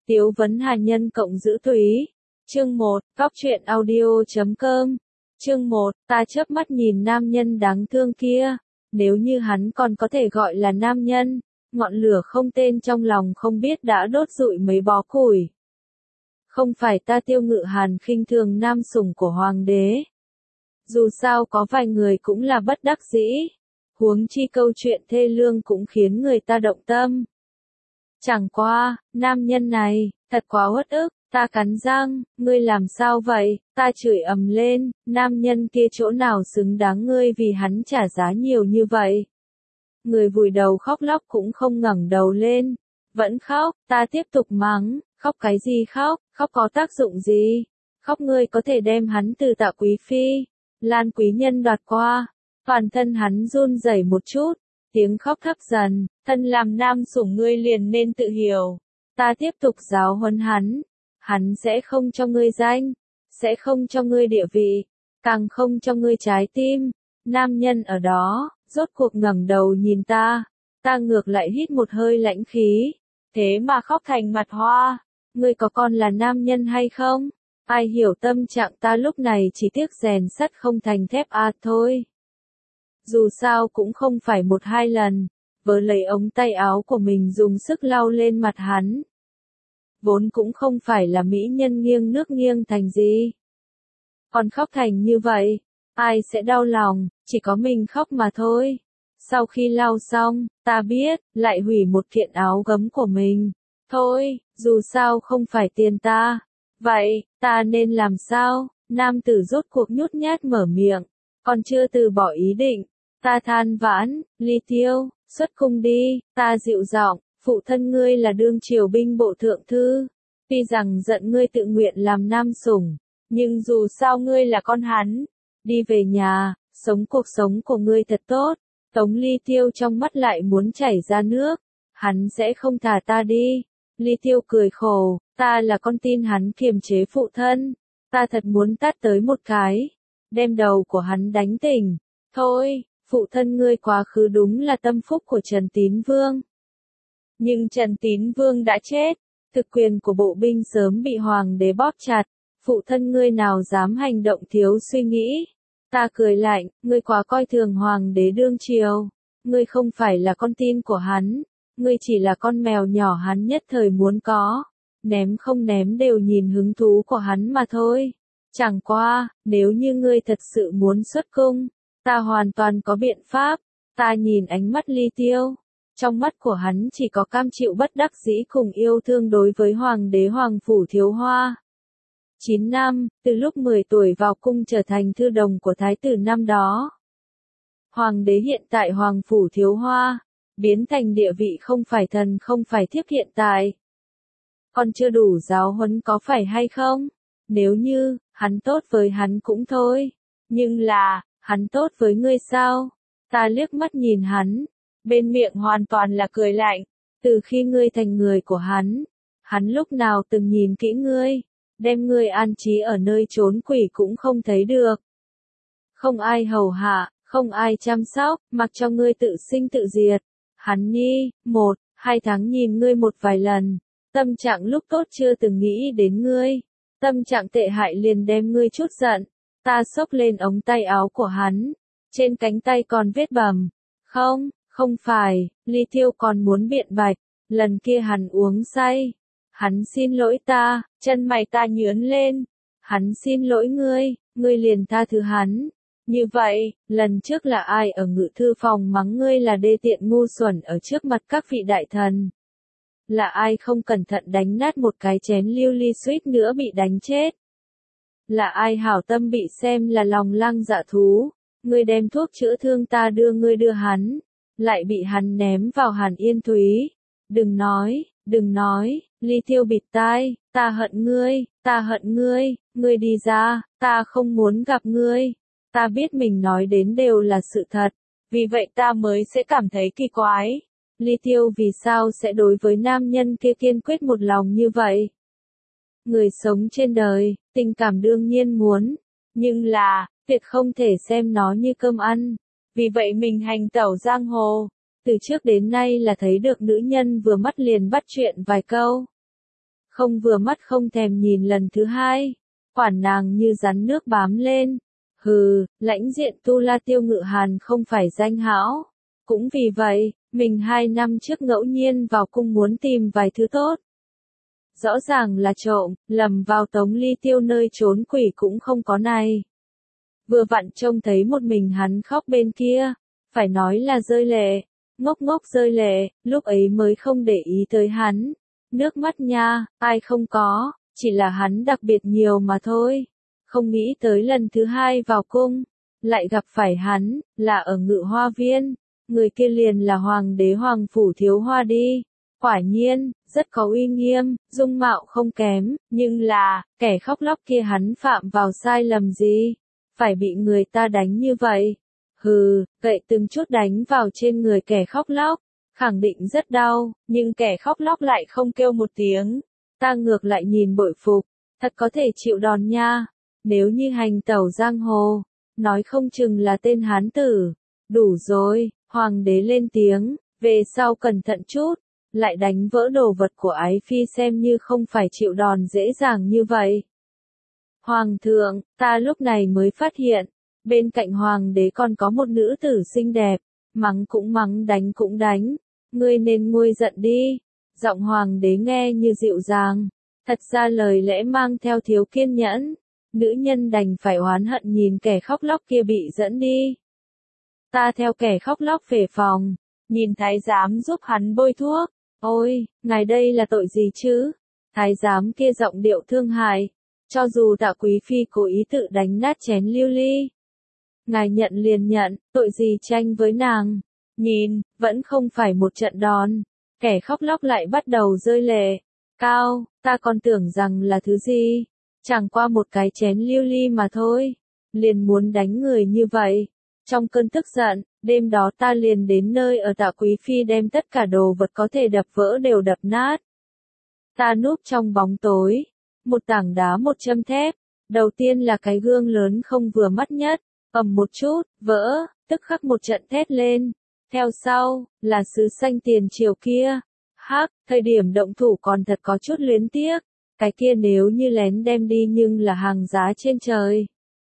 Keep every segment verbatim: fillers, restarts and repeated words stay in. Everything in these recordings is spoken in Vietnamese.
Tiếu vấn hà nhân cộng giữ túy. Chương một, Góc truyện audio chấm com. Chương một, ta chớp mắt nhìn nam nhân đáng thương kia. Nếu như hắn còn có thể gọi là nam nhân, ngọn lửa không tên trong lòng không biết đã đốt rụi mấy bó củi. Không phải ta Tiêu Ngự Hàn khinh thường nam sủng của hoàng đế. Dù sao có vài người cũng là bất đắc dĩ. Huống chi câu chuyện thê lương cũng khiến người ta động tâm. Chẳng qua, nam nhân này, thật quá uất ức, ta cắn răng, ngươi làm sao vậy, ta chửi ầm lên, nam nhân kia chỗ nào xứng đáng ngươi vì hắn trả giá nhiều như vậy. Người vùi đầu khóc lóc cũng không ngẩng đầu lên, vẫn khóc, ta tiếp tục mắng, khóc cái gì khóc, khóc có tác dụng gì, khóc ngươi có thể đem hắn từ Tạ quý phi, Lan quý nhân đoạt qua, toàn thân hắn run rẩy một chút. Tiếng khóc thấp dần, thân làm nam sủng ngươi liền nên tự hiểu. Ta tiếp tục giáo huấn hắn. Hắn sẽ không cho ngươi danh, sẽ không cho ngươi địa vị, càng không cho ngươi trái tim. Nam nhân ở đó, rốt cuộc ngẩng đầu nhìn ta. Ta ngược lại hít một hơi lãnh khí. Thế mà khóc thành mặt hoa. Ngươi có còn là nam nhân hay không? Ai hiểu tâm trạng ta lúc này chỉ tiếc rèn sắt không thành thép à thôi. Dù sao cũng không phải một hai lần, vớ lấy ống tay áo của mình dùng sức lau lên mặt hắn. Vốn cũng không phải là mỹ nhân nghiêng nước nghiêng thành gì. Còn khóc thành như vậy, ai sẽ đau lòng, chỉ có mình khóc mà thôi. Sau khi lau xong, ta biết, lại hủy một kiện áo gấm của mình. Thôi, dù sao không phải tiền ta. Vậy, ta nên làm sao? Nam tử rốt cuộc nhút nhát mở miệng, còn chưa từ bỏ ý định. Ta than vãn, Ly Tiêu, xuất cung đi, ta dịu giọng, phụ thân ngươi là đương triều binh bộ thượng thư. Tuy rằng giận ngươi tự nguyện làm nam sủng, nhưng dù sao ngươi là con hắn. Đi về nhà, sống cuộc sống của ngươi thật tốt. Tống Ly Tiêu trong mắt lại muốn chảy ra nước. Hắn sẽ không thả ta đi. Ly Tiêu cười khổ, ta là con tin hắn kiềm chế phụ thân. Ta thật muốn tát tới một cái, đem đầu của hắn đánh tỉnh. Thôi. Phụ thân ngươi quá khứ đúng là tâm phúc của Trần Tín Vương. Nhưng Trần Tín Vương đã chết, thực quyền của bộ binh sớm bị hoàng đế bóp chặt, phụ thân ngươi nào dám hành động thiếu suy nghĩ. Ta cười lạnh, ngươi quá coi thường hoàng đế đương triều, ngươi không phải là con tin của hắn, ngươi chỉ là con mèo nhỏ hắn nhất thời muốn có, ném không ném đều nhìn hứng thú của hắn mà thôi. Chẳng qua, nếu như ngươi thật sự muốn xuất cung, ta hoàn toàn có biện pháp. Ta nhìn ánh mắt Ly Tiêu. Trong mắt của hắn chỉ có cam chịu bất đắc dĩ cùng yêu thương đối với hoàng đế Hoàng Phủ Thiếu Hoa. chín năm, từ lúc mười tuổi vào cung trở thành thư đồng của thái tử năm đó. Hoàng đế hiện tại Hoàng Phủ Thiếu Hoa, biến thành địa vị không phải thần không phải thiếp hiện tại. Còn chưa đủ giáo huấn có phải hay không? Nếu như, hắn tốt với hắn cũng thôi. Nhưng là, hắn tốt với ngươi sao? Ta liếc mắt nhìn hắn, bên miệng hoàn toàn là cười lạnh. Từ khi ngươi thành người của hắn, hắn lúc nào từng nhìn kỹ ngươi, đem ngươi an trí ở nơi trốn quỷ cũng không thấy được. Không ai hầu hạ, không ai chăm sóc, mặc cho ngươi tự sinh tự diệt. Hắn nhi, một, hai tháng nhìn ngươi một vài lần, tâm trạng lúc tốt chưa từng nghĩ đến ngươi, tâm trạng tệ hại liền đem ngươi chút giận. Ta xốc lên ống tay áo của hắn, trên cánh tay còn vết bầm. Không, không phải, Ly Tiêu còn muốn biện bạch, lần kia hắn uống say. Hắn xin lỗi ta, chân mày ta nhướn lên. Hắn xin lỗi ngươi, ngươi liền tha thứ hắn. Như vậy, lần trước là ai ở ngự thư phòng mắng ngươi là đê tiện ngu xuẩn ở trước mặt các vị đại thần? Là ai không cẩn thận đánh nát một cái chén lưu ly suýt nữa bị đánh chết? Là ai hảo tâm bị xem là lòng lăng dạ thú, ngươi đem thuốc chữa thương ta đưa ngươi đưa hắn, lại bị hắn ném vào Hàn Yên Thúy. Đừng nói, đừng nói, Ly Tiêu bịt tai, ta hận ngươi, ta hận ngươi, ngươi đi ra, ta không muốn gặp ngươi. Ta biết mình nói đến đều là sự thật, vì vậy ta mới sẽ cảm thấy kỳ quái. Ly Tiêu vì sao sẽ đối với nam nhân kia kiên quyết một lòng như vậy? Người sống trên đời, tình cảm đương nhiên muốn, nhưng là, tuyệt không thể xem nó như cơm ăn. Vì vậy mình hành tẩu giang hồ, từ trước đến nay là thấy được nữ nhân vừa mắt liền bắt chuyện vài câu. không vừa mắt không thèm nhìn lần thứ hai, quản nàng như rắn nước bám lên. Hừ, lãnh diện Tu La Tiêu Ngự Hàn không phải danh hão. Cũng vì vậy, mình hai năm trước ngẫu nhiên vào cung muốn tìm vài thứ tốt. Rõ ràng là trộm, lầm vào Tống Ly Tiêu nơi trốn quỷ cũng không có này. Vừa vặn trông thấy một mình hắn khóc bên kia, phải nói là rơi lệ, ngốc ngốc rơi lệ, lúc ấy mới không để ý tới hắn. Nước mắt nha, ai không có, chỉ là hắn đặc biệt nhiều mà thôi. Không nghĩ tới lần thứ hai vào cung, lại gặp phải hắn, là ở Ngự Hoa Viên, người kia liền là Hoàng đế Hoàng Phủ Thiếu Hoa đi. Quả nhiên, rất có uy nghiêm, dung mạo không kém, nhưng là, kẻ khóc lóc kia hắn phạm vào sai lầm gì? Phải bị người ta đánh như vậy? Hừ, vậy từng chút đánh vào trên người kẻ khóc lóc, khẳng định rất đau, nhưng kẻ khóc lóc lại không kêu một tiếng. Ta ngược lại nhìn bội phục, thật có thể chịu đòn nha. Nếu như hành tẩu giang hồ, nói không chừng là tên hán tử. Đủ rồi, hoàng đế lên tiếng, về sau cẩn thận chút, lại đánh vỡ đồ vật của ái phi xem như không phải chịu đòn dễ dàng như vậy. Hoàng thượng, ta lúc này mới phát hiện, bên cạnh hoàng đế còn có một nữ tử xinh đẹp, mắng cũng mắng đánh cũng đánh, ngươi nên nguôi giận đi. Giọng hoàng đế nghe như dịu dàng, thật ra lời lẽ mang theo thiếu kiên nhẫn. Nữ nhân đành phải oán hận nhìn kẻ khóc lóc kia bị dẫn đi. Ta theo kẻ khóc lóc về phòng, nhìn thái giám giúp hắn bôi thuốc. Ôi, ngài đây là tội gì chứ? Thái giám kia giọng điệu thương hại, cho dù Tạ Quý phi cố ý tự đánh nát chén lưu ly. Ngài nhận liền nhận, tội gì tranh với nàng. Nhìn, vẫn không phải một trận đòn. Kẻ khóc lóc lại bắt đầu rơi lệ. Cao, ta còn tưởng rằng là thứ gì? Chẳng qua một cái chén lưu ly mà thôi. Liền muốn đánh người như vậy. Trong cơn tức giận, đêm đó ta liền đến nơi ở Tạ Quý phi đem tất cả đồ vật có thể đập vỡ đều đập nát. Ta núp trong bóng tối, một tảng đá một châm thép, đầu tiên là cái gương lớn không vừa mắt nhất, ầm một chút, vỡ, tức khắc một trận thét lên. Theo sau, là sứ xanh tiền triều kia. Hắc, thời điểm động thủ còn thật có chút luyến tiếc, cái kia nếu như lén đem đi nhưng là hàng giá trên trời.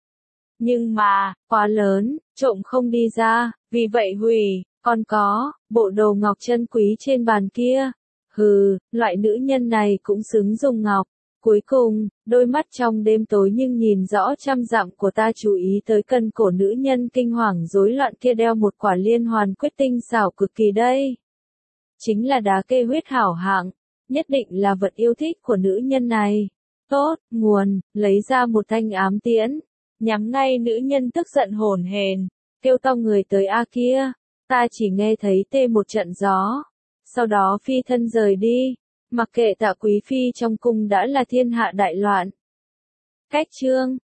Nhưng mà, quá lớn, trộm không đi ra, vì vậy hủy, còn có, bộ đồ ngọc chân quý trên bàn kia. Hừ, loại nữ nhân này cũng xứng dùng ngọc. Cuối cùng, đôi mắt trong đêm tối nhưng nhìn rõ trăm dặm của ta chú ý tới cân cổ nữ nhân kinh hoàng rối loạn kia đeo một quả liên hoàn quyết tinh xảo cực kỳ đây. Chính là đá kê huyết hảo hạng, nhất định là vật yêu thích của nữ nhân này. Tốt, nguồn, lấy ra một thanh ám tiễn, nhắm ngay nữ nhân tức giận hổn hển, kêu to người tới a kia. Ta chỉ nghe thấy tê một trận gió, sau đó phi thân rời đi. Mặc kệ Tạ Quý phi trong cung đã là thiên hạ đại loạn. Cách chương